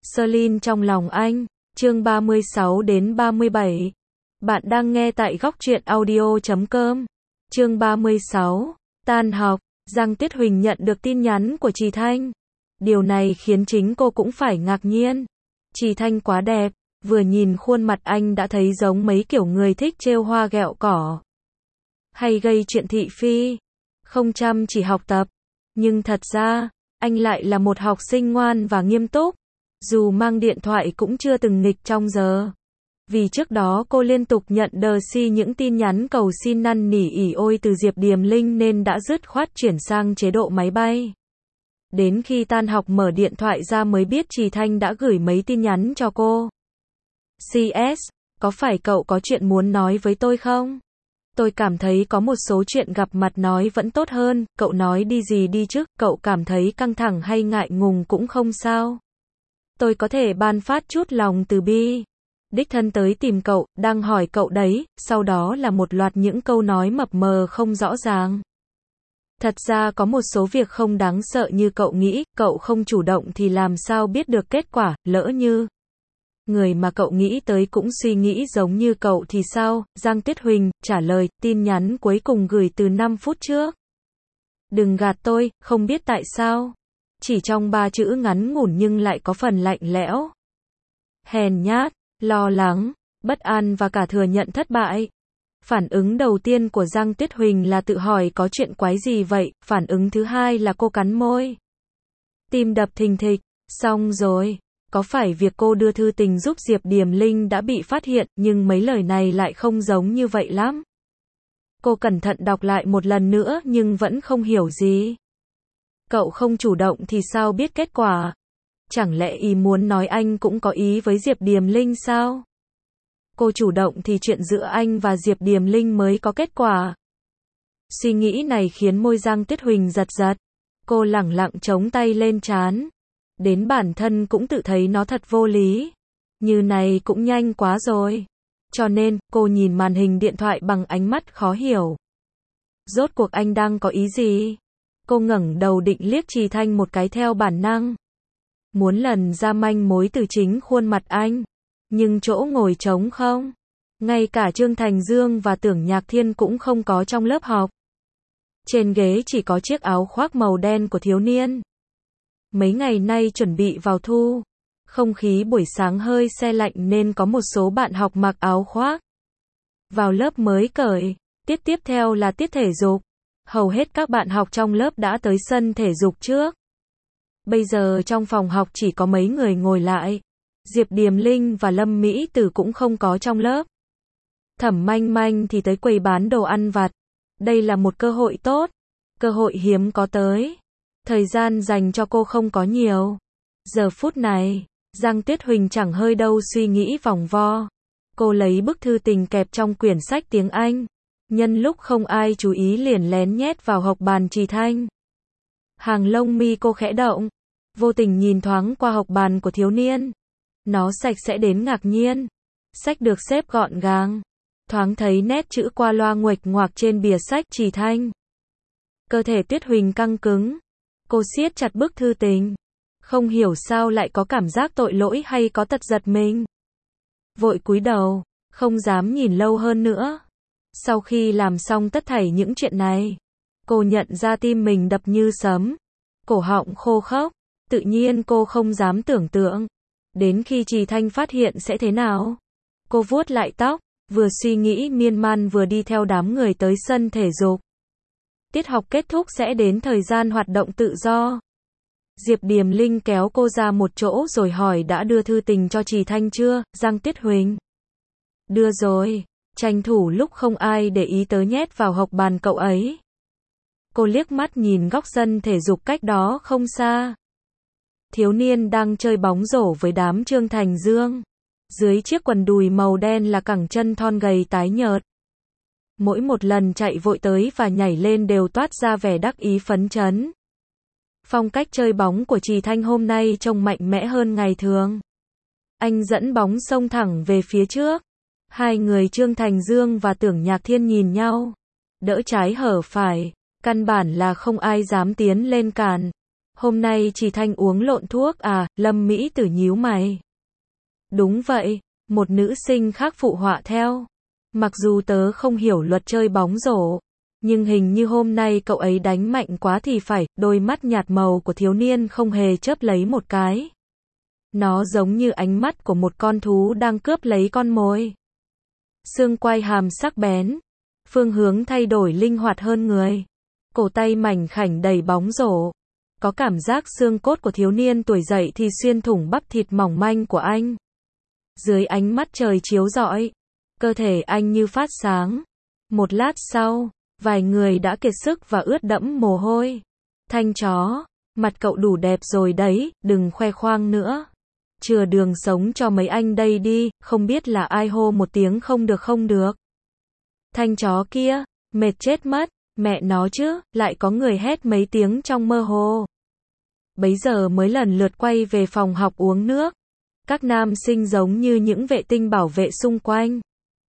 Celine trong lòng anh, chương 36 đến 37. Bạn đang nghe tại góc truyện audio.com. Chương 36, tan học, Giang Tuyết Huỳnh nhận được tin nhắn của Trì Thanh. Điều này khiến chính cô cũng phải ngạc nhiên. Trì Thanh quá đẹp, vừa nhìn khuôn mặt anh đã thấy giống mấy kiểu người thích trêu hoa ghẹo cỏ, hay gây chuyện thị phi, không chăm chỉ học tập. Nhưng thật ra, anh lại là một học sinh ngoan và nghiêm túc. Dù mang điện thoại cũng chưa từng nghịch trong giờ. Vì trước đó cô liên tục nhận đờ si những tin nhắn cầu xin năn nỉ ỉ ôi từ Diệp Điềm Linh nên đã dứt khoát chuyển sang chế độ máy bay. Đến khi tan học mở điện thoại ra mới biết Trì Thanh đã gửi mấy tin nhắn cho cô. CS, có phải cậu có chuyện muốn nói với tôi không? Tôi cảm thấy có một số chuyện gặp mặt nói vẫn tốt hơn, cậu nói đi gì đi chứ, cậu cảm thấy căng thẳng hay ngại ngùng cũng không sao. Tôi có thể ban phát chút lòng từ bi. Đích thân tới tìm cậu, đang hỏi cậu đấy, sau đó là một loạt những câu nói mập mờ không rõ ràng. Thật ra có một số việc không đáng sợ như cậu nghĩ, cậu không chủ động thì làm sao biết được kết quả, lỡ như người mà cậu nghĩ tới cũng suy nghĩ giống như cậu thì sao? Giang Tuyết Huỳnh trả lời, tin nhắn cuối cùng gửi từ 5 phút trước. Đừng gạt tôi, không biết tại sao. Chỉ trong 3 chữ ngắn ngủn nhưng lại có phần lạnh lẽo. Hèn nhát, lo lắng, bất an và cả thừa nhận thất bại. Phản ứng đầu tiên của Giang Tuyết Huỳnh là tự hỏi có chuyện quái gì vậy, phản ứng thứ hai là cô cắn môi. Tim đập thình thịch, xong rồi. Có phải việc cô đưa thư tình giúp Diệp Điềm Linh đã bị phát hiện, nhưng mấy lời này lại không giống như vậy lắm. Cô cẩn thận đọc lại một lần nữa nhưng vẫn không hiểu gì. Cậu không chủ động thì sao biết kết quả? Chẳng lẽ ý muốn nói anh cũng có ý với Diệp Điềm Linh sao? Cô chủ động thì chuyện giữa anh và Diệp Điềm Linh mới có kết quả. Suy nghĩ này khiến môi Giang Tuyết Huỳnh giật giật. Cô lẳng lặng chống tay lên trán. Đến bản thân cũng tự thấy nó thật vô lý. Như này cũng nhanh quá rồi. Cho nên, cô nhìn màn hình điện thoại bằng ánh mắt khó hiểu. Rốt cuộc anh đang có ý gì? Cô ngẩng đầu định liếc Trì Thanh một cái theo bản năng. Muốn lần ra manh mối từ chính khuôn mặt anh. Nhưng chỗ ngồi trống không. Ngay cả Trương Thành Dương và Tưởng Nhạc Thiên cũng không có trong lớp học. Trên ghế chỉ có chiếc áo khoác màu đen của thiếu niên. Mấy ngày nay chuẩn bị vào thu. Không khí buổi sáng hơi se lạnh nên có một số bạn học mặc áo khoác. Vào lớp mới cởi. Tiết tiếp theo là tiết thể dục. Hầu hết các bạn học trong lớp đã tới sân thể dục trước. Bây giờ trong phòng học chỉ có mấy người ngồi lại. Diệp Điềm Linh và Lâm Mỹ Tử cũng không có trong lớp. Thẩm Manh Manh thì tới quầy bán đồ ăn vặt. Đây là một cơ hội tốt. Cơ hội hiếm có tới. Thời gian dành cho cô không có nhiều. Giờ phút này, Giang Tuyết Huỳnh chẳng hơi đâu suy nghĩ vòng vo. Cô lấy bức thư tình kẹp trong quyển sách tiếng Anh. Nhân lúc không ai chú ý liền lén nhét vào hộc bàn Trì Thanh. Hàng lông mi cô khẽ động. Vô tình nhìn thoáng qua hộc bàn của thiếu niên. Nó sạch sẽ đến ngạc nhiên. Sách được xếp gọn gàng. Thoáng thấy nét chữ qua loa nguệch ngoạc trên bìa sách Trì Thanh. Cơ thể Tuyết Huỳnh căng cứng. Cô siết chặt bức thư tình. Không hiểu sao lại có cảm giác tội lỗi hay có tật giật mình. Vội cúi đầu, không dám nhìn lâu hơn nữa. Sau khi làm xong tất thảy những chuyện này, cô nhận ra tim mình đập như sấm. Cổ họng khô khốc. Tự nhiên cô không dám tưởng tượng. Đến khi Trì Thanh phát hiện sẽ thế nào. Cô vuốt lại tóc, vừa suy nghĩ miên man vừa đi theo đám người tới sân thể dục. Tiết học kết thúc sẽ đến thời gian hoạt động tự do. Diệp Điềm Linh kéo cô ra một chỗ rồi hỏi đã đưa thư tình cho Trì Thanh chưa, Giang Tuyết Huỳnh? Đưa rồi, tranh thủ lúc không ai để ý tới nhét vào hộc bàn cậu ấy. Cô liếc mắt nhìn góc sân thể dục cách đó không xa. Thiếu niên đang chơi bóng rổ với đám Trương Thành Dương. Dưới chiếc quần đùi màu đen là cẳng chân thon gầy tái nhợt. Mỗi một lần chạy vội tới và nhảy lên đều toát ra vẻ đắc ý phấn chấn. Phong cách chơi bóng của Trì Thanh hôm nay trông mạnh mẽ hơn ngày thường. Anh dẫn bóng xông thẳng về phía trước. Hai người Trương Thành Dương và Tưởng Nhạc Thiên nhìn nhau. Đỡ trái hở phải. Căn bản là không ai dám tiến lên cản. Hôm nay Trì Thanh uống lộn thuốc à, Lâm Mỹ Tử nhíu mày. Đúng vậy, một nữ sinh khác phụ họa theo. Mặc dù tớ không hiểu luật chơi bóng rổ, nhưng hình như hôm nay cậu ấy đánh mạnh quá thì phải, đôi mắt nhạt màu của thiếu niên không hề chớp lấy một cái. Nó giống như ánh mắt của một con thú đang cướp lấy con mồi. Xương quai hàm sắc bén, phương hướng thay đổi linh hoạt hơn người. Cổ tay mảnh khảnh đầy bóng rổ. Có cảm giác xương cốt của thiếu niên tuổi dậy thì xuyên thủng bắp thịt mỏng manh của anh. Dưới ánh mắt trời chiếu rọi, cơ thể anh như phát sáng. Một lát sau, vài người đã kiệt sức và ướt đẫm mồ hôi. Thanh chó, mặt cậu đủ đẹp rồi đấy, đừng khoe khoang nữa. Chừa đường sống cho mấy anh đây đi, không biết là ai hô một tiếng không được không được. Thanh chó kia, mệt chết mất, mẹ nó chứ, lại có người hét mấy tiếng trong mơ hồ. Bấy giờ mới lần lượt quay về phòng học uống nước. Các nam sinh giống như những vệ tinh bảo vệ xung quanh.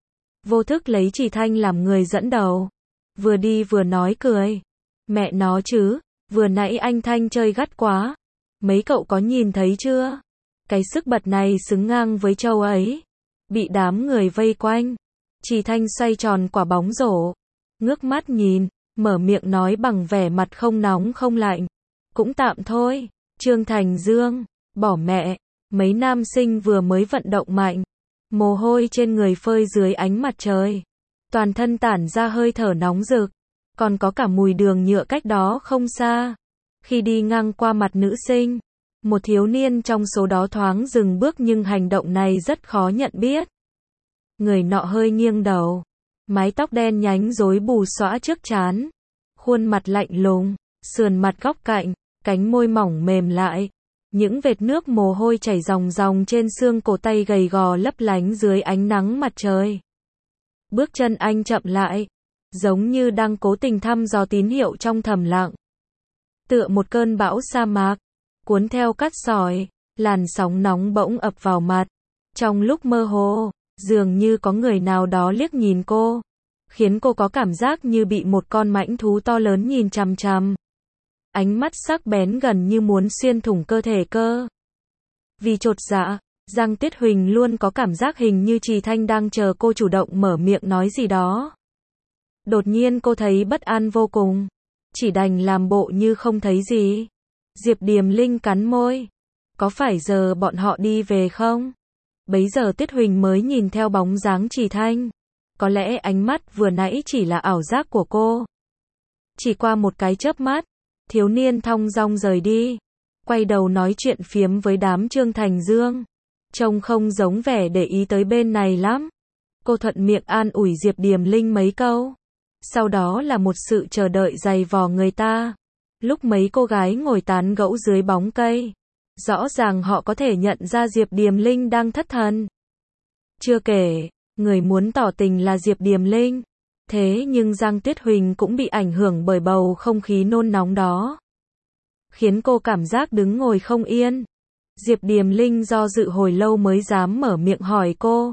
Vô thức lấy Trì Thanh làm người dẫn đầu. Vừa đi vừa nói cười. Mẹ nó chứ, vừa nãy anh Thanh chơi gắt quá. Mấy cậu có nhìn thấy chưa? Cái sức bật này xứng ngang với châu ấy. Bị đám người vây quanh. Trì Thanh xoay tròn quả bóng rổ. Ngước mắt nhìn, mở miệng nói bằng vẻ mặt không nóng không lạnh. Cũng tạm thôi. Trương Thành Dương, bỏ mẹ. Mấy nam sinh vừa mới vận động mạnh. Mồ hôi trên người phơi dưới ánh mặt trời. Toàn thân tản ra hơi thở nóng rực. Còn có cả mùi đường nhựa cách đó không xa. Khi đi ngang qua mặt nữ sinh, một thiếu niên trong số đó thoáng dừng bước nhưng hành động này rất khó nhận biết. Người nọ hơi nghiêng đầu. Mái tóc đen nhánh rối bù xõa trước trán. Khuôn mặt lạnh lùng, sườn mặt góc cạnh, cánh môi mỏng mềm lại. Những vệt nước mồ hôi chảy ròng ròng trên xương cổ tay gầy gò lấp lánh dưới ánh nắng mặt trời. Bước chân anh chậm lại, giống như đang cố tình thăm dò tín hiệu trong thầm lặng. Tựa một cơn bão sa mạc, cuốn theo cát sỏi, làn sóng nóng bỗng ập vào mặt. Trong lúc mơ hồ, dường như có người nào đó liếc nhìn cô, khiến cô có cảm giác như bị một con mãnh thú to lớn nhìn chằm chằm. Ánh mắt sắc bén gần như muốn xuyên thủng cơ thể cơ. Vì chột dạ, Giang Tuyết Huỳnh luôn có cảm giác hình như Trì Thanh đang chờ cô chủ động mở miệng nói gì đó. Đột nhiên cô thấy bất an vô cùng. Chỉ đành làm bộ như không thấy gì. Diệp Điềm Linh cắn môi. Có phải giờ bọn họ đi về không? Bấy giờ Tuyết Huỳnh mới nhìn theo bóng dáng Trì Thanh. Có lẽ ánh mắt vừa nãy chỉ là ảo giác của cô. Chỉ qua một cái chớp mắt, thiếu niên thong dong rời đi. Quay đầu nói chuyện phiếm với đám Trương Thành Dương. Trông không giống vẻ để ý tới bên này lắm. Cô thuận miệng an ủi Diệp Điềm Linh mấy câu. Sau đó là một sự chờ đợi dày vò người ta. Lúc mấy cô gái ngồi tán gẫu dưới bóng cây, rõ ràng họ có thể nhận ra Diệp Điềm Linh đang thất thần. Chưa kể, người muốn tỏ tình là Diệp Điềm Linh. Thế nhưng Giang Tuyết Huỳnh cũng bị ảnh hưởng bởi bầu không khí nôn nóng đó. Khiến cô cảm giác đứng ngồi không yên. Diệp Điềm Linh do dự hồi lâu mới dám mở miệng hỏi cô.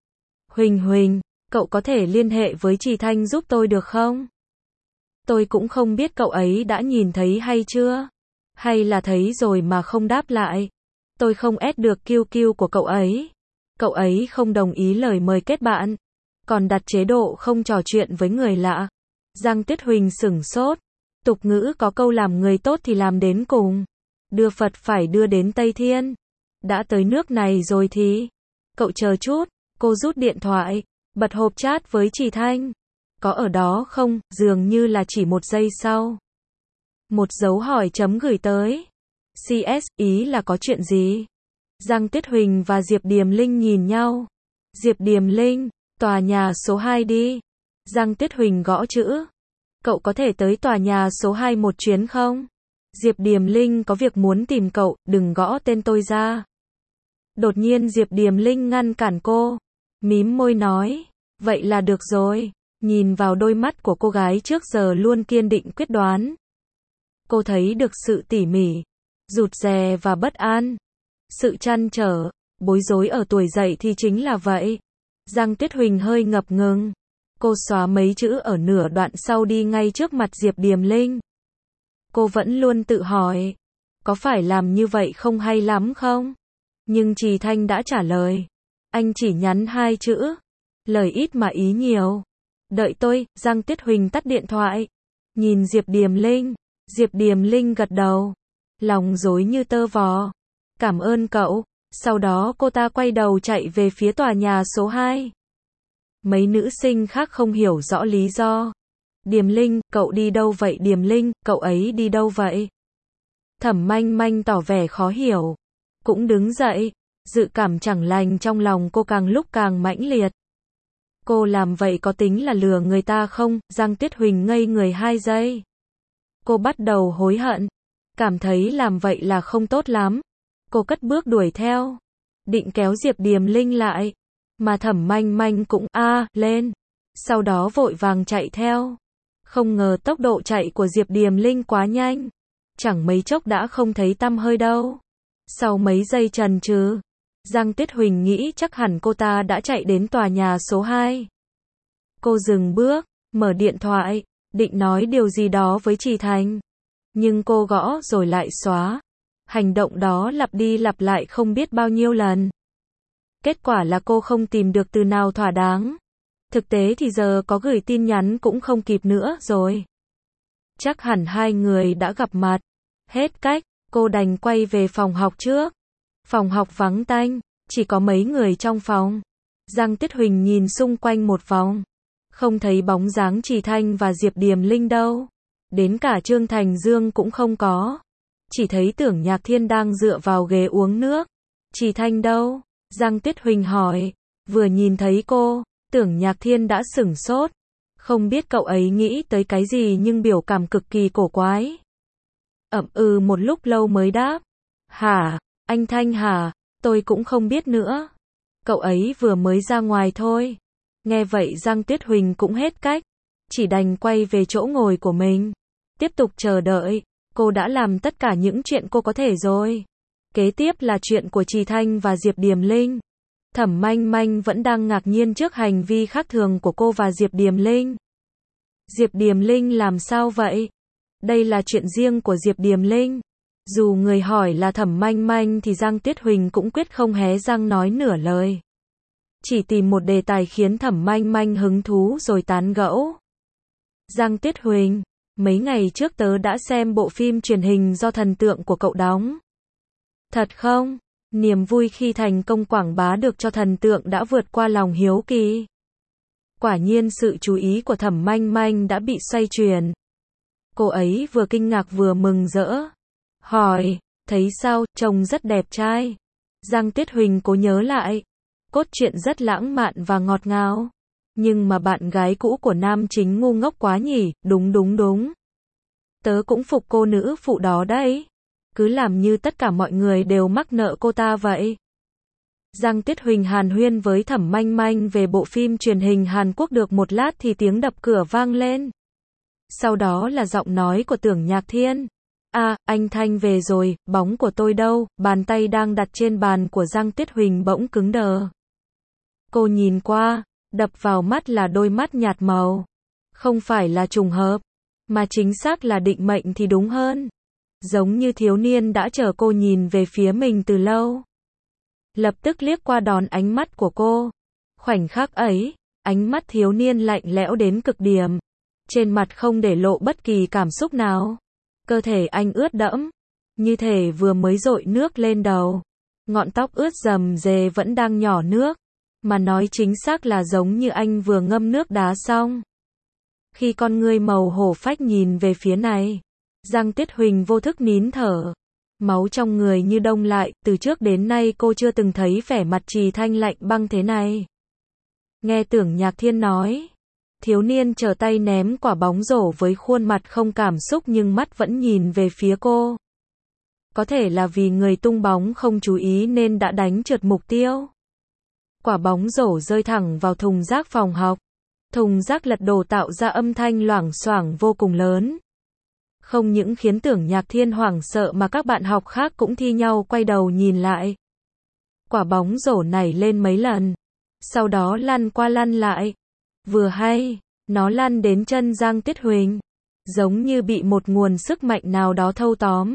Huỳnh, cậu có thể liên hệ với Trì Thanh giúp tôi được không? Tôi cũng không biết cậu ấy đã nhìn thấy hay chưa. Hay là thấy rồi mà không đáp lại. Tôi không ép được QQ của cậu ấy. Cậu ấy không đồng ý lời mời kết bạn. Còn đặt chế độ không trò chuyện với người lạ. Giang Tuyết Huỳnh sửng sốt. Tục ngữ có câu làm người tốt thì làm đến cùng. Đưa Phật phải đưa đến Tây Thiên. Đã tới nước này rồi thì. Cậu chờ chút. Cô rút điện thoại. Bật hộp chat với Trì Thanh. Có ở đó không? Dường như là chỉ một giây sau. Một dấu hỏi chấm gửi tới. CS, ý là có chuyện gì? Giang Tuyết Huỳnh và Diệp Điềm Linh nhìn nhau. Diệp Điềm Linh, tòa nhà số 2 đi. Giang Tuyết Huỳnh gõ chữ. Cậu có thể tới tòa nhà số 2 một chuyến không? Diệp Điềm Linh có việc muốn tìm cậu, đừng gõ tên tôi ra. Đột nhiên Diệp Điềm Linh ngăn cản cô. Mím môi nói. Vậy là được rồi. Nhìn vào đôi mắt của cô gái trước giờ luôn kiên định quyết đoán. Cô thấy được sự tỉ mỉ, rụt rè và bất an. Sự trăn trở, bối rối ở tuổi dậy thì chính là vậy. Giang Tuyết Huỳnh hơi ngập ngừng. Cô xóa mấy chữ ở nửa đoạn sau đi ngay trước mặt Diệp Điềm Linh. Cô vẫn luôn tự hỏi. có phải làm như vậy không hay lắm không? Nhưng Trì Thanh đã trả lời. Anh chỉ nhắn 2 chữ. Lời ít mà ý nhiều. Đợi tôi, Giang Tiết Huỳnh tắt điện thoại. Nhìn Diệp Điềm Linh. Diệp Điềm Linh gật đầu. Lòng rối như tơ vò. Cảm ơn cậu. Sau đó cô ta quay đầu chạy về phía tòa nhà số 2. Mấy nữ sinh khác không hiểu rõ lý do. Điềm Linh, cậu đi đâu vậy? Điềm Linh, cậu ấy đi đâu vậy? Thẩm Manh Manh tỏ vẻ khó hiểu. Cũng đứng dậy. Dự cảm chẳng lành trong lòng cô càng lúc càng mãnh liệt. Cô làm vậy có tính là lừa người ta không? Giang Tiết Huỳnh ngây người 2 giây. Cô bắt đầu hối hận. Cảm thấy làm vậy là không tốt lắm. Cô cất bước đuổi theo. Định kéo Diệp Điềm Linh lại. Mà Thẩm Manh Manh cũng lên. Sau đó vội vàng chạy theo. Không ngờ tốc độ chạy của Diệp Điềm Linh quá nhanh. Chẳng mấy chốc đã không thấy tăm hơi đâu. Sau mấy giây chần chừ, Giang Tiết Huỳnh nghĩ chắc hẳn cô ta đã chạy đến tòa nhà số 2. Cô dừng bước, mở điện thoại, định nói điều gì đó với Trì Thành. Nhưng cô gõ rồi lại xóa. Hành động đó lặp đi lặp lại không biết bao nhiêu lần. Kết quả là cô không tìm được từ nào thỏa đáng. Thực tế thì giờ có gửi tin nhắn cũng không kịp nữa rồi. Chắc hẳn 2 người đã gặp mặt. Hết cách, cô đành quay về phòng học trước. Phòng học vắng tanh, chỉ có mấy người trong phòng. Giang Tiết Huỳnh nhìn xung quanh một vòng. Không thấy bóng dáng Trì Thanh và Diệp Điềm Linh đâu. Đến cả Trương Thành Dương cũng không có. Chỉ thấy Tưởng Nhạc Thiên đang dựa vào ghế uống nước. Trì Thanh đâu? Giang Tiết Huỳnh hỏi. Vừa nhìn thấy cô, Tưởng Nhạc Thiên đã sửng sốt. Không biết cậu ấy nghĩ tới cái gì nhưng biểu cảm cực kỳ cổ quái. Một lúc lâu mới đáp. Hả? Anh Thanh hả? Tôi cũng không biết nữa. Cậu ấy vừa mới ra ngoài thôi. Nghe vậy Giang Tiết Huỳnh cũng hết cách. Chỉ đành quay về chỗ ngồi của mình. Tiếp tục chờ đợi. Cô đã làm tất cả những chuyện cô có thể rồi. Kế tiếp là chuyện của Trì Thanh và Diệp Điềm Linh. Thẩm Manh Manh vẫn đang ngạc nhiên trước hành vi khác thường của cô và Diệp Điềm Linh. Diệp Điềm Linh làm sao vậy? Đây là chuyện riêng của Diệp Điềm Linh. Dù người hỏi là Thẩm Manh Manh thì Giang Tiết Huỳnh cũng quyết không hé răng nói nửa lời. Chỉ tìm một đề tài khiến Thẩm Manh Manh hứng thú rồi tán gẫu. Giang Tiết Huỳnh, mấy ngày trước tớ đã xem bộ phim truyền hình do thần tượng của cậu đóng. Thật không? Niềm vui khi thành công quảng bá được cho thần tượng đã vượt qua lòng hiếu kỳ. Quả nhiên sự chú ý của Thẩm Manh Manh đã bị xoay chuyển. Cô ấy vừa kinh ngạc vừa mừng rỡ. Hỏi, thấy sao, trông rất đẹp trai. Giang Tiết Huỳnh cố nhớ lại. Cốt truyện rất lãng mạn và ngọt ngào. Nhưng mà bạn gái cũ của nam chính ngu ngốc quá nhỉ, đúng. Tớ cũng phục cô nữ phụ đó đấy. Cứ làm như tất cả mọi người đều mắc nợ cô ta vậy. Giang Tiết Huỳnh hàn huyên với Thẩm Manh Manh về bộ phim truyền hình Hàn Quốc được một lát thì tiếng đập cửa vang lên. Sau đó là giọng nói của Tưởng Nhạc Thiên. Anh Thanh về rồi, bóng của tôi đâu? Bàn tay đang đặt trên bàn của Giang Tiết Huỳnh bỗng cứng đờ. Cô nhìn qua, đập vào mắt là đôi mắt nhạt màu. Không phải là trùng hợp, mà chính xác là định mệnh thì đúng hơn. Giống như thiếu niên đã chờ cô nhìn về phía mình từ lâu. Lập tức liếc qua đón ánh mắt của cô. Khoảnh khắc ấy, ánh mắt thiếu niên lạnh lẽo đến cực điểm. Trên mặt không để lộ bất kỳ cảm xúc nào. Cơ thể anh ướt đẫm, như thể vừa mới dội nước lên đầu. Ngọn tóc ướt rầm rề vẫn đang nhỏ nước, mà nói chính xác là giống như anh vừa ngâm nước đá xong. Khi con ngươi màu hổ phách nhìn về phía này, Giang Tiết Huỳnh vô thức nín thở. Máu trong người như đông lại, từ trước đến nay cô chưa từng thấy vẻ mặt Trì Thanh lạnh băng thế này. Nghe Tưởng Nhạc Thiên nói, thiếu niên trở tay ném quả bóng rổ với khuôn mặt không cảm xúc nhưng mắt vẫn nhìn về phía cô. Có thể là vì người tung bóng không chú ý nên đã đánh trượt mục tiêu. Quả bóng rổ rơi thẳng vào thùng rác phòng học. Thùng rác lật đổ tạo ra âm thanh loảng xoảng vô cùng lớn. Không những khiến Tưởng Nhạc Thiên hoảng sợ mà các bạn học khác cũng thi nhau quay đầu nhìn lại. Quả bóng rổ nảy lên mấy lần, sau đó lăn qua lăn lại. Vừa hay, nó lăn đến chân Giang Tiết Huỳnh, giống như bị một nguồn sức mạnh nào đó thâu tóm.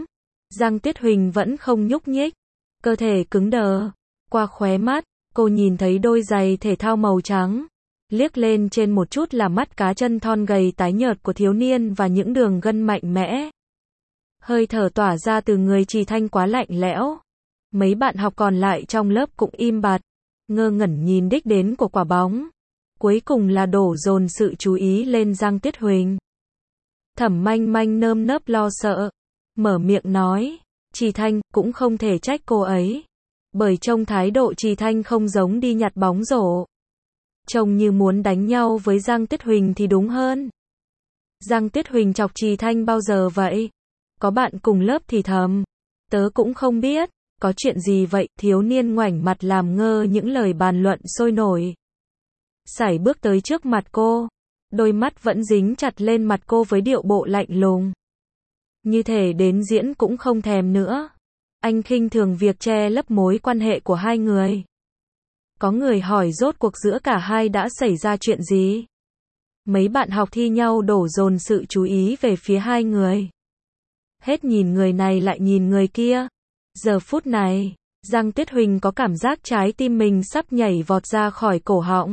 Giang Tiết Huỳnh vẫn không nhúc nhích, cơ thể cứng đờ. Qua khóe mắt, cô nhìn thấy đôi giày thể thao màu trắng. Liếc lên trên một chút là mắt cá chân thon gầy tái nhợt của thiếu niên và những đường gân mạnh mẽ. Hơi thở tỏa ra từ người Trì Thanh quá lạnh lẽo. Mấy bạn học còn lại trong lớp cũng im bặt, ngơ ngẩn nhìn đích đến của quả bóng. Cuối cùng là đổ dồn sự chú ý lên Giang Tiết Huỳnh. Thẩm Manh Manh nơm nớp lo sợ, mở miệng nói, Trì Thanh, cũng không thể trách cô ấy. Bởi trông thái độ Trì Thanh không giống đi nhặt bóng rổ. Trông như muốn đánh nhau với Giang Tiết Huỳnh thì đúng hơn. Giang Tiết Huỳnh chọc Trì Thanh bao giờ vậy? Có bạn cùng lớp thì thầm. Tớ cũng không biết, có chuyện gì vậy? Thiếu niên ngoảnh mặt làm ngơ những lời bàn luận sôi nổi. Sải bước tới trước mặt cô. Đôi mắt vẫn dính chặt lên mặt cô với điệu bộ lạnh lùng. Như thể đến diễn cũng không thèm nữa. Anh khinh thường việc che lấp mối quan hệ của hai người. Có người hỏi rốt cuộc giữa cả hai đã xảy ra chuyện gì? Mấy bạn học thi nhau đổ dồn sự chú ý về phía hai người. Hết nhìn người này lại nhìn người kia. Giờ phút này, Giang Tiết Huỳnh có cảm giác trái tim mình sắp nhảy vọt ra khỏi cổ họng.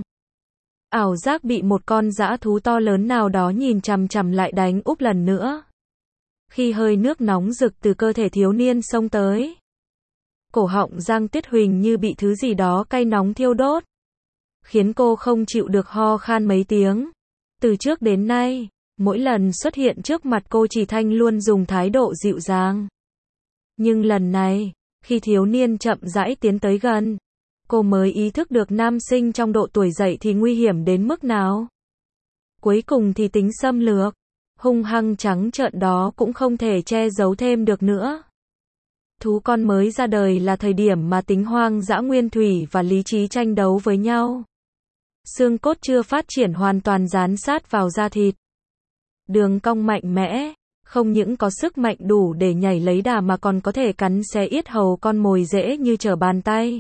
Ảo giác bị một con dã thú to lớn nào đó nhìn chằm chằm lại đánh úp lần nữa. Khi hơi nước nóng rực từ cơ thể thiếu niên xông tới, cổ họng Giang Tiết Huỳnh như bị thứ gì đó cay nóng thiêu đốt, khiến cô không chịu được ho khan mấy tiếng. Từ trước đến nay, mỗi lần xuất hiện trước mặt cô Trì Thanh luôn dùng thái độ dịu dàng. Nhưng lần này, khi thiếu niên chậm rãi tiến tới gần, cô mới ý thức được nam sinh trong độ tuổi dậy thì nguy hiểm đến mức nào. Cuối cùng thì tính xâm lược, hung hăng trắng trợn đó cũng không thể che giấu thêm được nữa. Thú con mới ra đời là thời điểm mà tính hoang dã nguyên thủy và lý trí tranh đấu với nhau. Xương cốt chưa phát triển hoàn toàn dán sát vào da thịt. Đường cong mạnh mẽ, không những có sức mạnh đủ để nhảy lấy đà mà còn có thể cắn xé yết hầu con mồi dễ như trở bàn tay.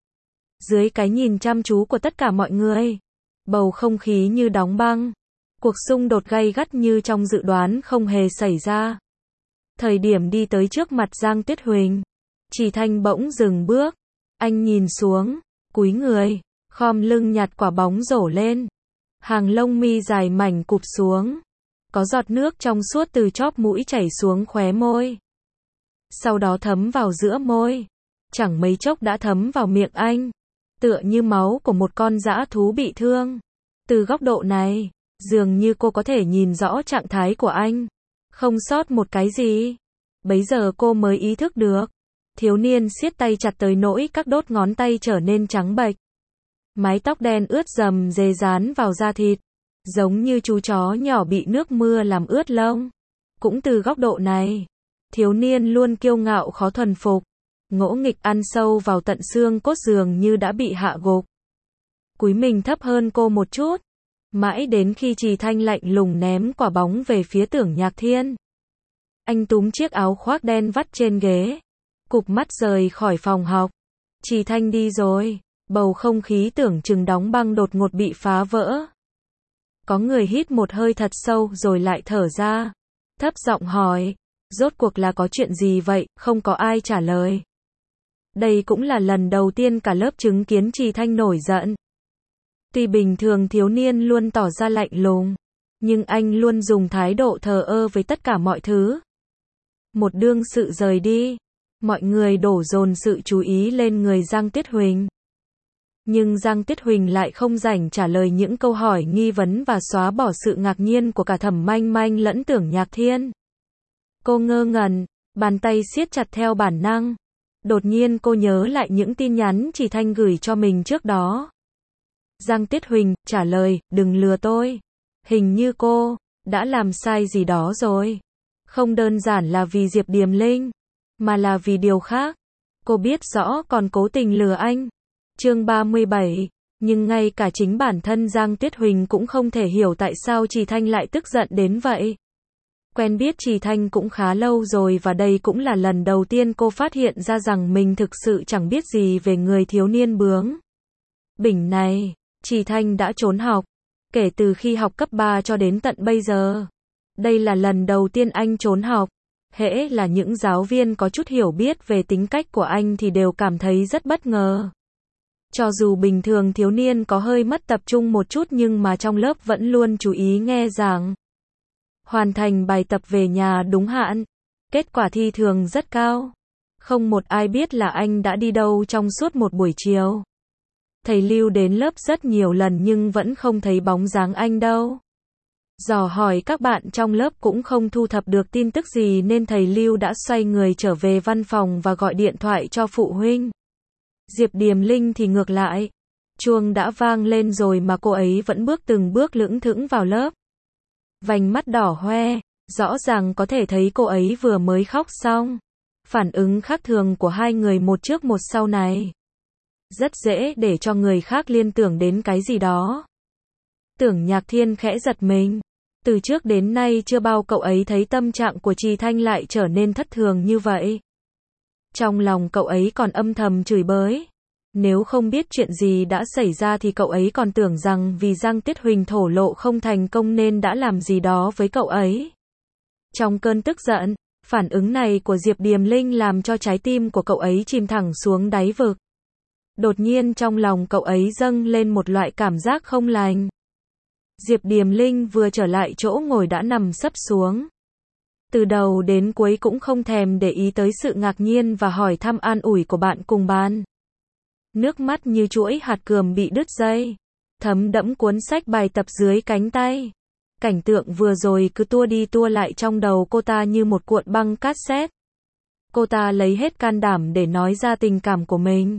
Dưới cái nhìn chăm chú của tất cả mọi người, bầu không khí như đóng băng. Cuộc xung đột gay gắt như trong dự đoán không hề xảy ra. Thời điểm đi tới trước mặt Giang Tiết Huỳnh, Trì Thanh bỗng dừng bước. Anh nhìn xuống, cúi người, khom lưng nhặt quả bóng rổ lên. Hàng lông mi dài mảnh cụp xuống. Có giọt nước trong suốt từ chóp mũi chảy xuống khóe môi. Sau đó thấm vào giữa môi. Chẳng mấy chốc đã thấm vào miệng anh. Tựa như máu của một con dã thú bị thương. Từ góc độ này, dường như cô có thể nhìn rõ trạng thái của anh. Không sót một cái gì. Bấy giờ cô mới ý thức được. Thiếu niên siết tay chặt tới nỗi các đốt ngón tay trở nên trắng bệch. Mái tóc đen ướt rầm rề dán vào da thịt. Giống như chú chó nhỏ bị nước mưa làm ướt lông. Cũng từ góc độ này, thiếu niên luôn kiêu ngạo khó thuần phục. Ngỗ nghịch ăn sâu vào tận xương cốt dường như đã bị hạ gục. Cúi mình thấp hơn cô một chút. Mãi đến khi Trì Thanh lạnh lùng ném quả bóng về phía Tưởng Nhạc Thiên. Anh túm chiếc áo khoác đen vắt trên ghế. Cụp mắt rời khỏi phòng học. Trì Thanh đi rồi. Bầu không khí tưởng chừng đóng băng đột ngột bị phá vỡ. Có người hít một hơi thật sâu rồi lại thở ra. Thấp giọng hỏi. Rốt cuộc là có chuyện gì vậy? Không có ai trả lời. Đây cũng là lần đầu tiên cả lớp chứng kiến Trì Thanh nổi giận. Tuy bình thường thiếu niên luôn tỏ ra lạnh lùng, nhưng anh luôn dùng thái độ thờ ơ với tất cả mọi thứ. Một đương sự rời đi, mọi người đổ dồn sự chú ý lên người Giang Tiết Huỳnh. Nhưng Giang Tiết Huỳnh lại không rảnh trả lời những câu hỏi nghi vấn và xóa bỏ sự ngạc nhiên của cả Thẩm Manh Manh lẫn Tưởng Nhạc Thiên. Cô ngơ ngẩn, bàn tay siết chặt theo bản năng. Đột nhiên cô nhớ lại những tin nhắn Trì Thanh gửi cho mình trước đó. Giang Tiết Huỳnh trả lời, đừng lừa tôi. Hình như cô đã làm sai gì đó rồi. Không đơn giản là vì Diệp Điềm Linh, mà là vì điều khác. Cô biết rõ còn cố tình lừa anh. Chương 37. Nhưng ngay cả chính bản thân Giang Tiết Huỳnh cũng không thể hiểu tại sao Trì Thanh lại tức giận đến vậy. Quen biết Trì Thanh cũng khá lâu rồi và đây cũng là lần đầu tiên cô phát hiện ra rằng mình thực sự chẳng biết gì về người thiếu niên bướng bỉnh này. Trì Thanh đã trốn học. Kể từ khi học cấp 3 cho đến tận bây giờ. Đây là lần đầu tiên anh trốn học. Hễ là những giáo viên có chút hiểu biết về tính cách của anh thì đều cảm thấy rất bất ngờ. Cho dù bình thường thiếu niên có hơi mất tập trung một chút nhưng mà trong lớp vẫn luôn chú ý nghe giảng. Hoàn thành bài tập về nhà đúng hạn. Kết quả thi thường rất cao. Không một ai biết là anh đã đi đâu trong suốt một buổi chiều. Thầy Lưu đến lớp rất nhiều lần nhưng vẫn không thấy bóng dáng anh đâu. Dò hỏi các bạn trong lớp cũng không thu thập được tin tức gì nên thầy Lưu đã xoay người trở về văn phòng và gọi điện thoại cho phụ huynh. Diệp Điềm Linh thì ngược lại. Chuông đã vang lên rồi mà cô ấy vẫn từng bước lững thững vào lớp. Vành mắt đỏ hoe, rõ ràng có thể thấy cô ấy vừa mới khóc xong. Phản ứng khác thường của hai người một trước một sau này. Rất dễ để cho người khác liên tưởng đến cái gì đó. Tưởng Nhạc Thiên khẽ giật mình. Từ trước đến nay chưa bao cậu ấy thấy tâm trạng của Trì Thanh lại trở nên thất thường như vậy. Trong lòng cậu ấy còn âm thầm chửi bới. Nếu không biết chuyện gì đã xảy ra thì cậu ấy còn tưởng rằng vì Giang Tiết Huỳnh thổ lộ không thành công nên đã làm gì đó với cậu ấy. Trong cơn tức giận, phản ứng này của Diệp Điềm Linh làm cho trái tim của cậu ấy chìm thẳng xuống đáy vực. Đột nhiên trong lòng cậu ấy dâng lên một loại cảm giác không lành. Diệp Điềm Linh vừa trở lại chỗ ngồi đã nằm sấp xuống. Từ đầu đến cuối cũng không thèm để ý tới sự ngạc nhiên và hỏi thăm an ủi của bạn cùng bàn. Nước mắt như chuỗi hạt cườm bị đứt dây, thấm đẫm cuốn sách bài tập dưới cánh tay. Cảnh tượng vừa rồi cứ tua đi tua lại trong đầu cô ta như một cuộn băng cassette. Cô ta lấy hết can đảm để nói ra tình cảm của mình.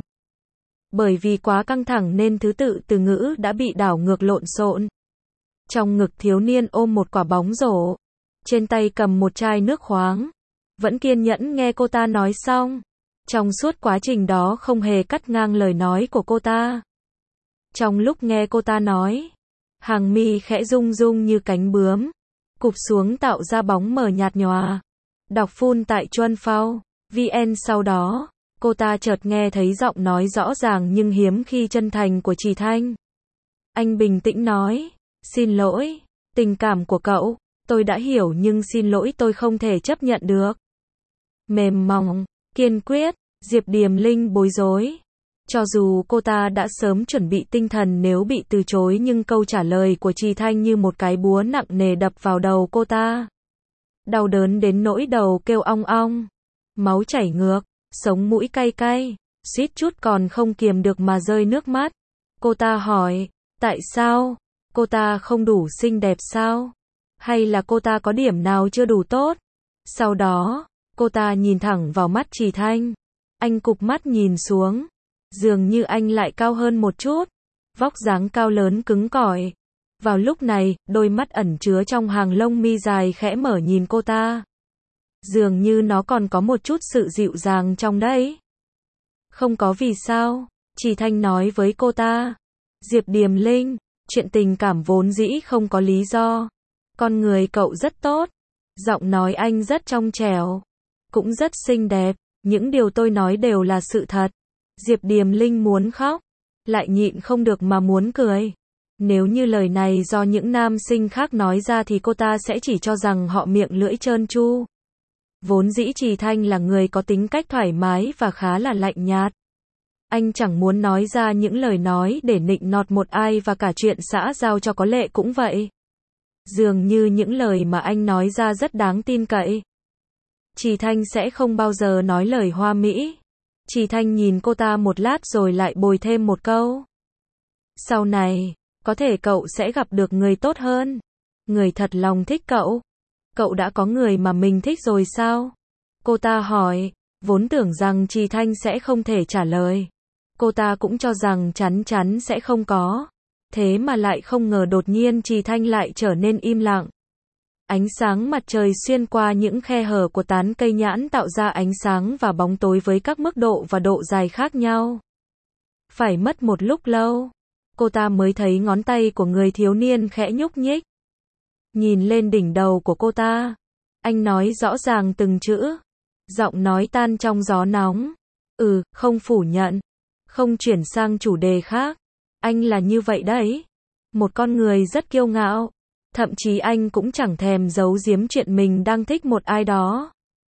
Bởi vì quá căng thẳng nên thứ tự từ ngữ đã bị đảo ngược lộn xộn. Trong ngực thiếu niên ôm một quả bóng rổ, trên tay cầm một chai nước khoáng. Vẫn kiên nhẫn nghe cô ta nói xong. Trong suốt quá trình đó không hề cắt ngang lời nói của cô ta. Trong lúc nghe cô ta nói, hàng mi khẽ rung rung như cánh bướm, cụp xuống tạo ra bóng mờ nhạt nhòa. Đọc full tại Chuân Phao VN. Sau đó, cô ta chợt nghe thấy giọng nói rõ ràng nhưng hiếm khi chân thành của Trì Thanh. Anh bình tĩnh nói, xin lỗi, tình cảm của cậu, tôi đã hiểu nhưng xin lỗi tôi không thể chấp nhận được. Mềm mỏng, kiên quyết, Diệp Điềm Linh bối rối. Cho dù cô ta đã sớm chuẩn bị tinh thần nếu bị từ chối nhưng câu trả lời của Trì Thanh như một cái búa nặng nề đập vào đầu cô ta. Đau đớn đến nỗi đầu kêu ong ong, máu chảy ngược, sống mũi cay cay, suýt chút còn không kiềm được mà rơi nước mắt. Cô ta hỏi, tại sao? Cô ta không đủ xinh đẹp sao? Hay là cô ta có điểm nào chưa đủ tốt? Sau đó, cô ta nhìn thẳng vào mắt Trì Thanh. Anh cụp mắt nhìn xuống. Dường như anh lại cao hơn một chút. Vóc dáng cao lớn cứng cỏi. Vào lúc này, đôi mắt ẩn chứa trong hàng lông mi dài khẽ mở nhìn cô ta. Dường như nó còn có một chút sự dịu dàng trong đấy. Không có vì sao, Trì Thanh nói với cô ta. Diệp Điềm Linh, chuyện tình cảm vốn dĩ không có lý do. Con người cậu rất tốt. Giọng nói anh rất trong trẻo. Cũng rất xinh đẹp. Những điều tôi nói đều là sự thật. Diệp Điềm Linh muốn khóc. Lại nhịn không được mà muốn cười. Nếu như lời này do những nam sinh khác nói ra thì cô ta sẽ chỉ cho rằng họ miệng lưỡi trơn tru. Vốn dĩ Trì Thanh là người có tính cách thoải mái và khá là lạnh nhạt. Anh chẳng muốn nói ra những lời nói để nịnh nọt một ai và cả chuyện xã giao cho có lệ cũng vậy. Dường như những lời mà anh nói ra rất đáng tin cậy. Trì Thanh sẽ không bao giờ nói lời hoa mỹ. Trì Thanh nhìn cô ta một lát rồi lại bồi thêm một câu. Sau này, có thể cậu sẽ gặp được người tốt hơn. Người thật lòng thích cậu. Cậu đã có người mà mình thích rồi sao? Cô ta hỏi, vốn tưởng rằng Trì Thanh sẽ không thể trả lời. Cô ta cũng cho rằng chắn chắn sẽ không có. Thế mà lại không ngờ đột nhiên Trì Thanh lại trở nên im lặng. Ánh sáng mặt trời xuyên qua những khe hở của tán cây nhãn tạo ra ánh sáng và bóng tối với các mức độ và độ dài khác nhau. Phải mất một lúc lâu, cô ta mới thấy ngón tay của người thiếu niên khẽ nhúc nhích. Nhìn lên đỉnh đầu của cô ta, anh nói rõ ràng từng chữ. Giọng nói tan trong gió nóng. Không phủ nhận. Không chuyển sang chủ đề khác. Anh là như vậy đấy. Một con người rất kiêu ngạo. Thậm chí anh cũng chẳng thèm giấu giếm chuyện mình đang thích một ai đó.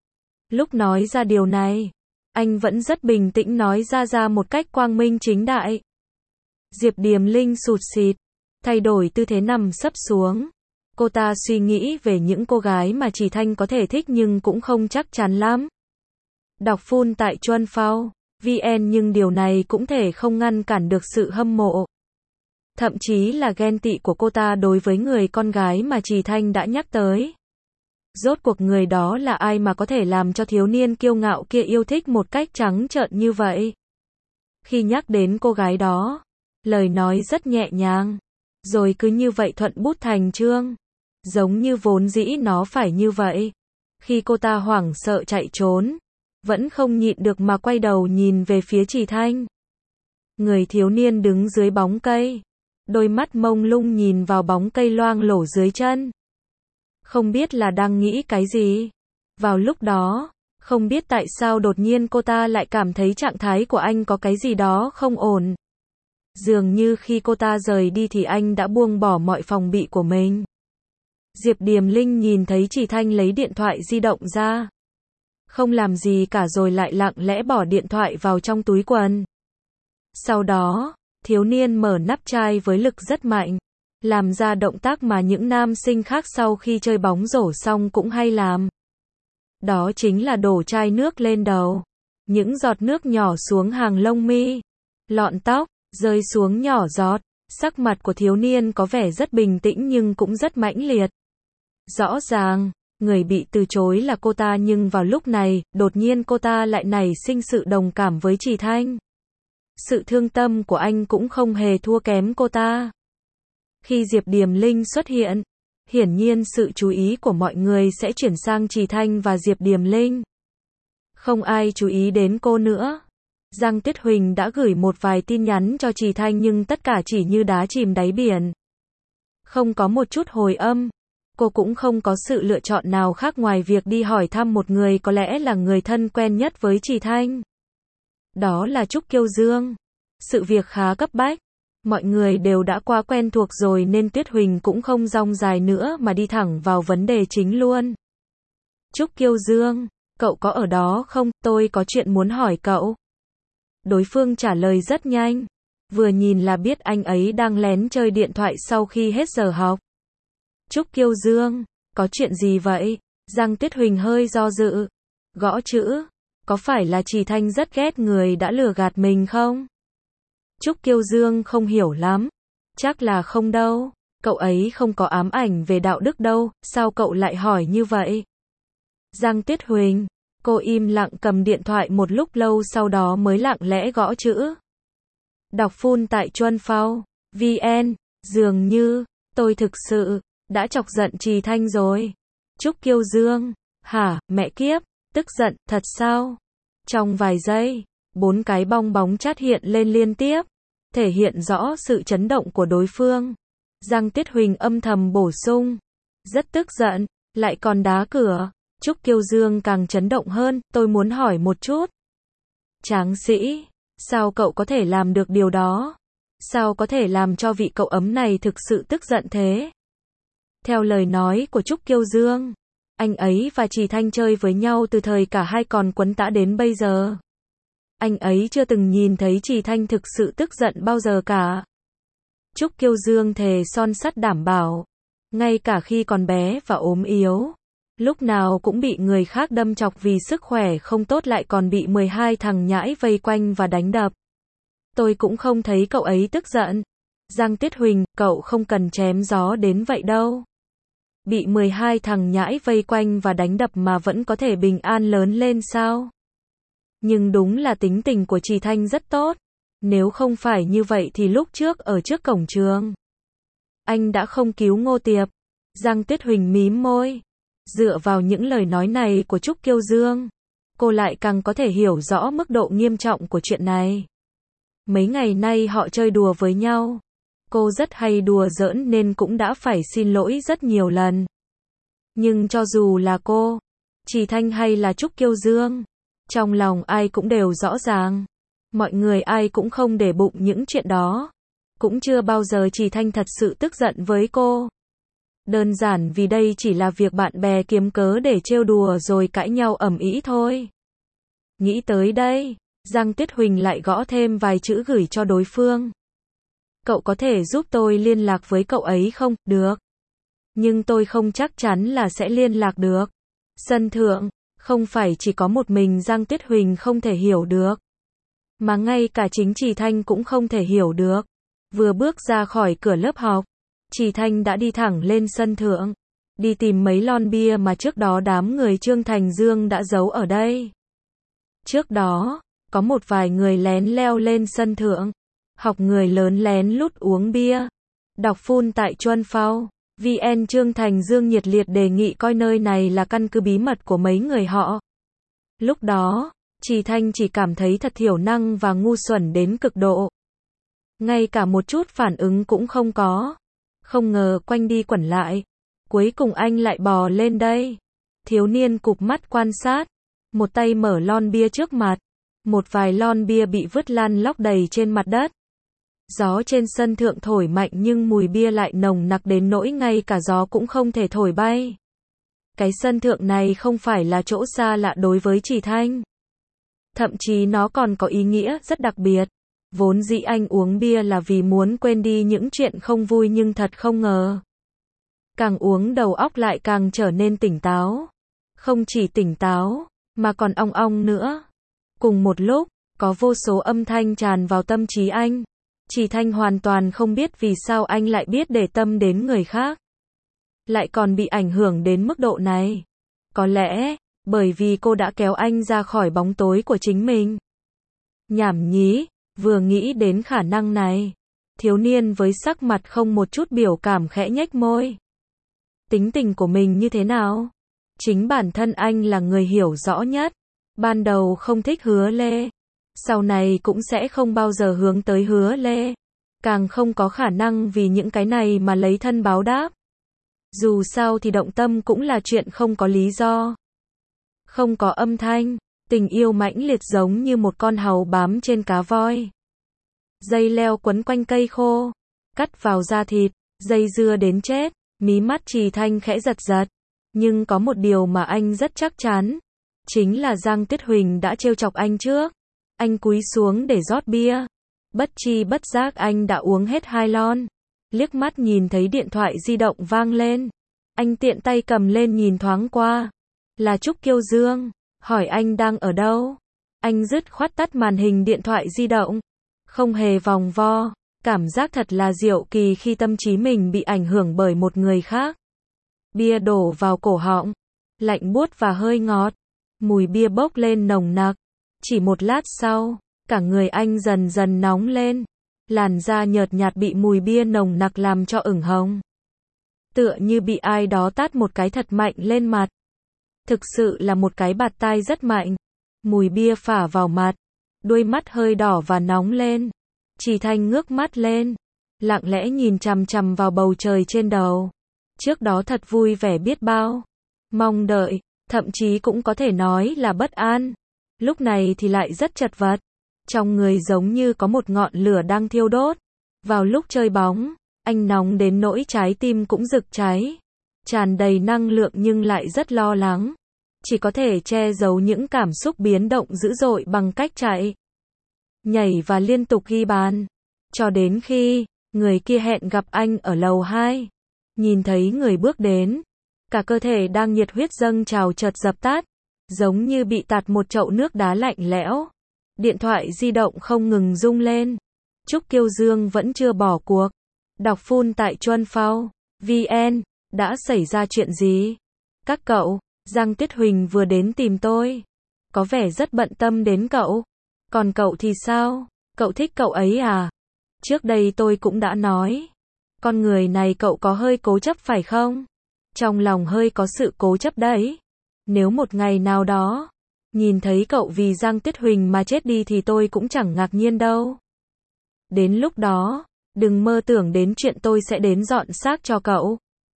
Lúc nói ra điều này, anh vẫn rất bình tĩnh nói ra một cách quang minh chính đại. Diệp Điềm Linh sụt sịt, thay đổi tư thế nằm sấp xuống. Cô ta suy nghĩ về những cô gái mà Trì Thanh có thể thích nhưng cũng không chắc chắn lắm. Đọc full tại Chuanphao.vn nhưng điều này cũng thể không ngăn cản được sự hâm mộ. Thậm chí là ghen tị của cô ta đối với người con gái mà Trì Thanh đã nhắc tới. Rốt cuộc người đó là ai mà có thể làm cho thiếu niên kiêu ngạo kia yêu thích một cách trắng trợn như vậy? Khi nhắc đến cô gái đó, lời nói rất nhẹ nhàng, rồi cứ như vậy thuận bút thành chương. Giống như vốn dĩ nó phải như vậy. Khi cô ta hoảng sợ chạy trốn, vẫn không nhịn được mà quay đầu nhìn về phía Trì Thanh. Người thiếu niên đứng dưới bóng cây, đôi mắt mông lung nhìn vào bóng cây loang lổ dưới chân. Không biết là đang nghĩ cái gì. Vào lúc đó, không biết tại sao đột nhiên cô ta lại cảm thấy trạng thái của anh có cái gì đó không ổn. Dường như khi cô ta rời đi thì anh đã buông bỏ mọi phòng bị của mình. Diệp Điềm Linh nhìn thấy Trì Thanh lấy điện thoại di động ra. Không làm gì cả rồi lại lặng lẽ bỏ điện thoại vào trong túi quần. Sau đó, thiếu niên mở nắp chai với lực rất mạnh, làm ra động tác mà những nam sinh khác sau khi chơi bóng rổ xong cũng hay làm. Đó chính là đổ chai nước lên đầu. Những giọt nước nhỏ xuống hàng lông mi, lọn tóc, rơi xuống nhỏ giọt. Sắc mặt của thiếu niên có vẻ rất bình tĩnh nhưng cũng rất mãnh liệt. Rõ ràng, người bị từ chối là cô ta nhưng vào lúc này, đột nhiên cô ta lại nảy sinh sự đồng cảm với Trì Thanh. Sự thương tâm của anh cũng không hề thua kém cô ta. Khi Diệp Điềm Linh xuất hiện, hiển nhiên sự chú ý của mọi người sẽ chuyển sang Trì Thanh và Diệp Điềm Linh. Không ai chú ý đến cô nữa. Giang Tuyết Huỳnh đã gửi một vài tin nhắn cho Trì Thanh nhưng tất cả chỉ như đá chìm đáy biển. Không có một chút hồi âm. Cô cũng không có sự lựa chọn nào khác ngoài việc đi hỏi thăm một người có lẽ là người thân quen nhất với Trì Thanh. Đó là Trúc Kiêu Dương. Sự việc khá cấp bách. Mọi người đều đã quá quen thuộc rồi nên Tuyết Huỳnh cũng không dong dài nữa mà đi thẳng vào vấn đề chính luôn. Trúc Kiêu Dương, cậu có ở đó không? Tôi có chuyện muốn hỏi cậu. Đối phương trả lời rất nhanh. Vừa nhìn là biết anh ấy đang lén chơi điện thoại sau khi hết giờ học. Trúc Kiêu Dương, có chuyện gì vậy? Giang Tuyết Huỳnh hơi do dự. Gõ chữ. Có phải là Trì Thanh rất ghét người đã lừa gạt mình không? Trúc Kiêu Dương không hiểu lắm. Chắc là không đâu. Cậu ấy không có ám ảnh về đạo đức đâu. Sao cậu lại hỏi như vậy? Giang Tuyết Huỳnh. Cô im lặng cầm điện thoại một lúc lâu sau đó mới lặng lẽ gõ chữ. Đọc full tại Chuanphao.vn. Dường như, tôi thực sự đã chọc giận Trì Thanh rồi. Trúc Kiêu Dương. Hả, mẹ kiếp, tức giận, thật sao? Trong vài giây, 4 cái bong bóng chat hiện lên liên tiếp, thể hiện rõ sự chấn động của đối phương. Giang Tuyết Huỳnh âm thầm bổ sung. Rất tức giận, lại còn đá cửa. Trúc Kiêu Dương càng chấn động hơn, tôi muốn hỏi một chút. Tráng sĩ, sao cậu có thể làm được điều đó? Sao có thể làm cho vị cậu ấm này thực sự tức giận thế? Theo lời nói của Trúc Kiêu Dương, anh ấy và Trì Thanh chơi với nhau từ thời cả hai còn quấn tã đến bây giờ. Anh ấy chưa từng nhìn thấy Trì Thanh thực sự tức giận bao giờ cả. Trúc Kiêu Dương thề son sắt đảm bảo, ngay cả khi còn bé và ốm yếu, lúc nào cũng bị người khác đâm chọc vì sức khỏe không tốt lại còn bị 12 thằng nhãi vây quanh và đánh đập. Tôi cũng không thấy cậu ấy tức giận. Giang Tuyết Huỳnh, cậu không cần chém gió đến vậy đâu. Bị 12 thằng nhãi vây quanh và đánh đập mà vẫn có thể bình an lớn lên sao? Nhưng đúng là tính tình của Trì Thanh rất tốt. Nếu không phải như vậy thì lúc trước ở trước cổng trường, anh đã không cứu Ngô Tiệp. Giang Tuyết Huỳnh mím môi. Dựa vào những lời nói này của Trúc Kiêu Dương, cô lại càng có thể hiểu rõ mức độ nghiêm trọng của chuyện này. Mấy ngày nay họ chơi đùa với nhau. Cô rất hay đùa giỡn nên cũng đã phải xin lỗi rất nhiều lần. Nhưng cho dù là cô, Trì Thanh hay là Trúc Kiêu Dương, trong lòng ai cũng đều rõ ràng. Mọi người ai cũng không để bụng những chuyện đó. Cũng chưa bao giờ Trì Thanh thật sự tức giận với cô. Đơn giản vì đây chỉ là việc bạn bè kiếm cớ để trêu đùa rồi cãi nhau ầm ĩ thôi. Nghĩ tới đây, Giang Tuyết Huỳnh lại gõ thêm vài chữ gửi cho đối phương. Cậu có thể giúp tôi liên lạc với cậu ấy không? Được. Nhưng tôi không chắc chắn là sẽ liên lạc được. Sân thượng, không phải chỉ có một mình Giang Tuyết Huỳnh không thể hiểu được. Mà ngay cả chính Trì Thanh cũng không thể hiểu được. Vừa bước ra khỏi cửa lớp học, Trì Thanh đã đi thẳng lên sân thượng. Đi tìm mấy lon bia mà trước đó đám người Trương Thành Dương đã giấu ở đây. Trước đó, có một vài người lén leo lên sân thượng. Học người lớn lén lút uống bia. Đọc phun tại Chuân Phao. VN Trương Thành Dương nhiệt liệt đề nghị coi nơi này là căn cứ bí mật của mấy người họ. Lúc đó, Trì Thanh chỉ cảm thấy thật thiểu năng và ngu xuẩn đến cực độ. Ngay cả một chút phản ứng cũng không có. Không ngờ quanh đi quẩn lại. Cuối cùng anh lại bò lên đây. Thiếu niên cụp mắt quan sát. Một tay mở lon bia trước mặt. Một vài lon bia bị vứt lăn lóc đầy trên mặt đất. Gió trên sân thượng thổi mạnh nhưng mùi bia lại nồng nặc đến nỗi ngay cả gió cũng không thể thổi bay. Cái sân thượng này không phải là chỗ xa lạ đối với Trì Thanh. Thậm chí nó còn có ý nghĩa rất đặc biệt. Vốn dĩ anh uống bia là vì muốn quên đi những chuyện không vui nhưng thật không ngờ. Càng uống đầu óc lại càng trở nên tỉnh táo. Không chỉ tỉnh táo, mà còn ong ong nữa. Cùng một lúc, có vô số âm thanh tràn vào tâm trí anh. Trì Thanh hoàn toàn không biết vì sao anh lại biết để tâm đến người khác. Lại còn bị ảnh hưởng đến mức độ này. Có lẽ, bởi vì cô đã kéo anh ra khỏi bóng tối của chính mình. Nhảm nhí, vừa nghĩ đến khả năng này. Thiếu niên với sắc mặt không một chút biểu cảm khẽ nhếch môi. Tính tình của mình như thế nào? Chính bản thân anh là người hiểu rõ nhất. Ban đầu không thích Hứa Lê. Sau này cũng sẽ không bao giờ hướng tới Hứa Lê. Càng không có khả năng vì những cái này mà lấy thân báo đáp. Dù sao thì động tâm cũng là chuyện không có lý do. Không có âm thanh, tình yêu mãnh liệt giống như một con hàu bám trên cá voi. Dây leo quấn quanh cây khô, cắt vào da thịt, dây dưa đến chết, mí mắt Trì Thanh khẽ giật giật. Nhưng có một điều mà anh rất chắc chắn. Chính là Giang Tuyết Huỳnh đã trêu chọc anh trước. Anh cúi xuống để rót bia. Bất chi bất giác anh đã uống hết 2 lon. Liếc mắt nhìn thấy điện thoại di động vang lên. Anh tiện tay cầm lên nhìn thoáng qua. Là Trúc Kiêu Dương. Hỏi anh đang ở đâu. Anh dứt khoát tắt màn hình điện thoại di động. Không hề vòng vo. Cảm giác thật là diệu kỳ khi tâm trí mình bị ảnh hưởng bởi một người khác. Bia đổ vào cổ họng. Lạnh buốt và hơi ngọt. Mùi bia bốc lên nồng nặc. Chỉ một lát sau, cả người anh dần dần nóng lên. Làn da nhợt nhạt bị mùi bia nồng nặc làm cho ửng hồng. Tựa như bị ai đó tát một cái thật mạnh lên mặt. Thực sự là một cái bạt tai rất mạnh. Mùi bia phả vào mặt. Đôi mắt hơi đỏ và nóng lên. Trì Thanh ngước mắt lên. Lặng lẽ nhìn chằm chằm vào bầu trời trên đầu. Trước đó thật vui vẻ biết bao. Mong đợi, thậm chí cũng có thể nói là bất an. Lúc này thì lại rất chật vật. Trong người giống như có một ngọn lửa đang thiêu đốt. Vào lúc chơi bóng, anh nóng đến nỗi trái tim cũng rực cháy. Tràn đầy năng lượng nhưng lại rất lo lắng. Chỉ có thể che giấu những cảm xúc biến động dữ dội bằng cách chạy, nhảy và liên tục ghi bàn. Cho đến khi, người kia hẹn gặp anh ở lầu 2. Nhìn thấy người bước đến. Cả cơ thể đang nhiệt huyết dâng trào chợt dập tắt. Giống như bị tạt một chậu nước đá lạnh lẽo. Điện thoại di động không ngừng rung lên. Trúc Kiêu Dương vẫn chưa bỏ cuộc. Đọc phun tại Chuân Phao. VN. Đã xảy ra chuyện gì? Các cậu, Giang Tuyết Huỳnh vừa đến tìm tôi. Có vẻ rất bận tâm đến cậu. Còn cậu thì sao? Cậu thích cậu ấy à? Trước đây tôi cũng đã nói. Con người này cậu có hơi cố chấp phải không? Trong lòng hơi có sự cố chấp đấy. Nếu một ngày nào đó, nhìn thấy cậu vì Giang Tuyết Huỳnh mà chết đi thì tôi cũng chẳng ngạc nhiên đâu. Đến lúc đó, đừng mơ tưởng đến chuyện tôi sẽ đến dọn xác cho cậu.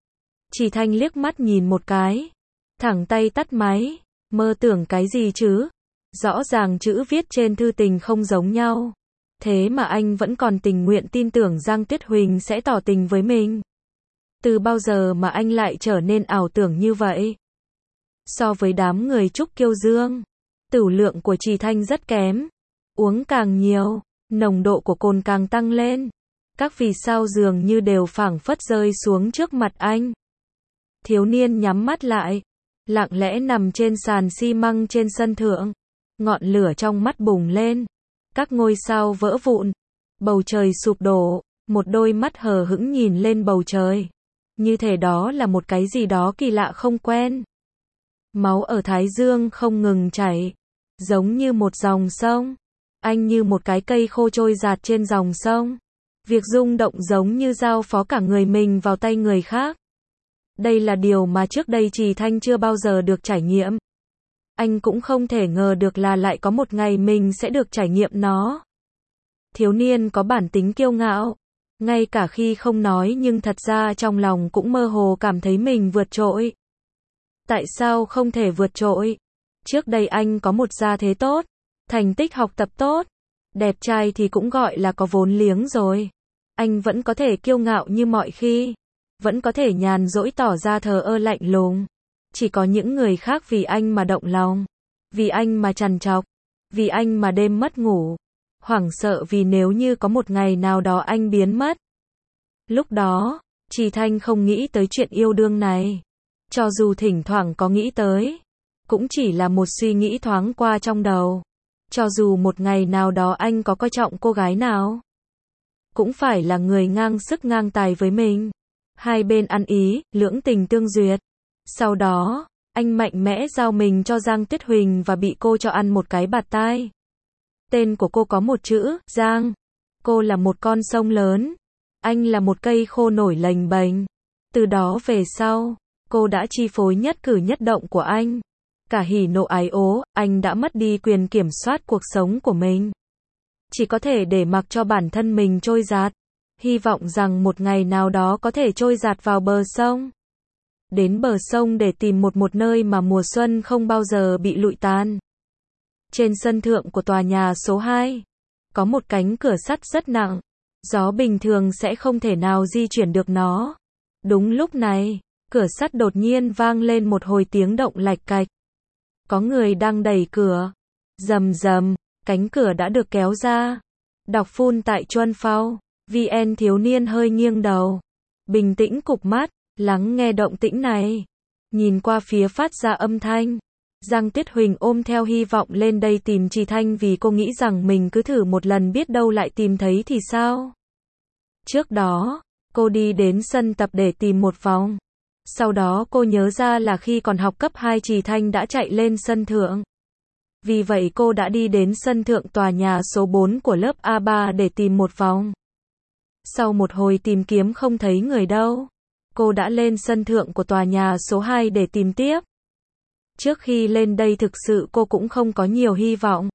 Trì Thanh liếc mắt nhìn một cái. Thẳng tay tắt máy. Mơ tưởng cái gì chứ? Rõ ràng chữ viết trên thư tình không giống nhau. Thế mà anh vẫn còn tình nguyện tin tưởng Giang Tuyết Huỳnh sẽ tỏ tình với mình. Từ bao giờ mà anh lại trở nên ảo tưởng như vậy? So với đám người Trúc Kiêu Dương, tửu lượng của Trì Thanh rất kém. Uống càng nhiều, nồng độ của cồn càng tăng lên. Các vì sao dường như đều phảng phất rơi xuống trước mặt anh. Thiếu niên nhắm mắt lại, lặng lẽ nằm trên sàn xi măng trên sân thượng. Ngọn lửa trong mắt bùng lên. Các ngôi sao vỡ vụn. Bầu trời sụp đổ. Một đôi mắt hờ hững nhìn lên bầu trời. Như thể đó là một cái gì đó kỳ lạ không quen. Máu ở thái dương không ngừng chảy. Giống như một dòng sông. Anh như một cái cây khô trôi dạt trên dòng sông. Việc rung động giống như giao phó cả người mình vào tay người khác. Đây là điều mà trước đây Trì Thanh chưa bao giờ được trải nghiệm. Anh cũng không thể ngờ được là lại có một ngày mình sẽ được trải nghiệm nó. Thiếu niên có bản tính kiêu ngạo. Ngay cả khi không nói nhưng thật ra trong lòng cũng mơ hồ cảm thấy mình vượt trội. Tại sao không thể vượt trội? Trước đây anh có một gia thế tốt, thành tích học tập tốt, đẹp trai thì cũng gọi là có vốn liếng rồi. Anh vẫn có thể kiêu ngạo như mọi khi, vẫn có thể nhàn rỗi tỏ ra thờ ơ lạnh lùng. Chỉ có những người khác vì anh mà động lòng, vì anh mà trằn trọc, vì anh mà đêm mất ngủ, hoảng sợ vì nếu như có một ngày nào đó anh biến mất. Lúc đó, Trì Thanh không nghĩ tới chuyện yêu đương này. Cho dù thỉnh thoảng có nghĩ tới, cũng chỉ là một suy nghĩ thoáng qua trong đầu. Cho dù một ngày nào đó anh có coi trọng cô gái nào, cũng phải là người ngang sức ngang tài với mình. Hai bên ăn ý, lưỡng tình tương duyệt. Sau đó, anh mạnh mẽ giao mình cho Giang Tuyết Huỳnh và bị cô cho ăn một cái bạt tai. Tên của cô có một chữ, Giang. Cô là một con sông lớn. Anh là một cây khô nổi lềnh bềnh. Từ đó về sau, cô đã chi phối nhất cử nhất động của anh. Cả hỉ nộ ái ố, anh đã mất đi quyền kiểm soát cuộc sống của mình. Chỉ có thể để mặc cho bản thân mình trôi dạt. Hy vọng rằng một ngày nào đó có thể trôi dạt vào bờ sông. Đến bờ sông để tìm một nơi mà mùa xuân không bao giờ bị lụi tàn. Trên sân thượng của tòa nhà số 2, có một cánh cửa sắt rất nặng. Gió bình thường sẽ không thể nào di chuyển được nó. Đúng lúc này, cửa sắt đột nhiên vang lên một hồi tiếng động lạch cạch. Có người đang đẩy cửa. Rầm rầm, cánh cửa đã được kéo ra. Đọc phun tại Chuân Phao. VN thiếu niên hơi nghiêng đầu. Bình tĩnh cụp mắt, lắng nghe động tĩnh này. Nhìn qua phía phát ra âm thanh. Giang Tuyết Huỳnh ôm theo hy vọng lên đây tìm Trì Thanh vì cô nghĩ rằng mình cứ thử một lần biết đâu lại tìm thấy thì sao. Trước đó, cô đi đến sân tập để tìm một vòng. Sau đó cô nhớ ra là khi còn học cấp 2 Trì Thanh đã chạy lên sân thượng. Vì vậy cô đã đi đến sân thượng tòa nhà số 4 của lớp A3 để tìm một vòng. Sau một hồi tìm kiếm không thấy người đâu, cô đã lên sân thượng của tòa nhà số 2 để tìm tiếp. Trước khi lên đây thực sự cô cũng không có nhiều hy vọng.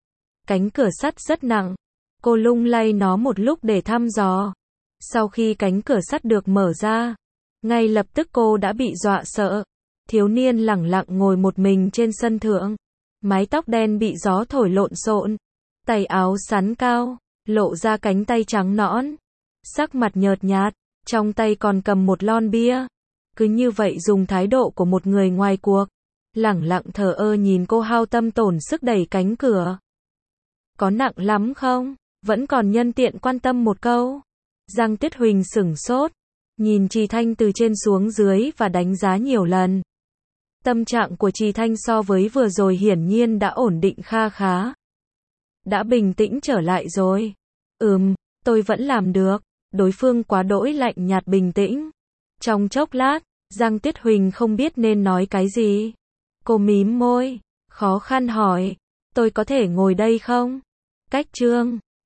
Cánh cửa sắt rất nặng. Cô lung lay nó một lúc để thăm dò. Sau khi cánh cửa sắt được mở ra, ngay lập tức cô đã bị dọa sợ. Thiếu niên lẳng lặng ngồi một mình trên sân thượng. Mái tóc đen bị gió thổi lộn xộn. Tay áo xắn cao, lộ ra cánh tay trắng nõn. Sắc mặt nhợt nhạt, trong tay còn cầm một lon bia. Cứ như vậy dùng thái độ của một người ngoài cuộc. Lẳng lặng thờ ơ nhìn cô hao tâm tổn sức đẩy cánh cửa. Có nặng lắm không? Vẫn còn nhân tiện quan tâm một câu. Giang Tuyết Huỳnh sửng sốt. Nhìn Trì Thanh từ trên xuống dưới và đánh giá nhiều lần. Tâm trạng của Trì Thanh so với vừa rồi hiển nhiên đã ổn định kha khá. Đã bình tĩnh trở lại rồi. Tôi vẫn làm được. Đối phương quá đỗi lạnh nhạt bình tĩnh. Trong chốc lát, Giang Tuyết Huỳnh không biết nên nói cái gì. Cô mím môi, khó khăn hỏi. Tôi có thể ngồi đây không? Cách chương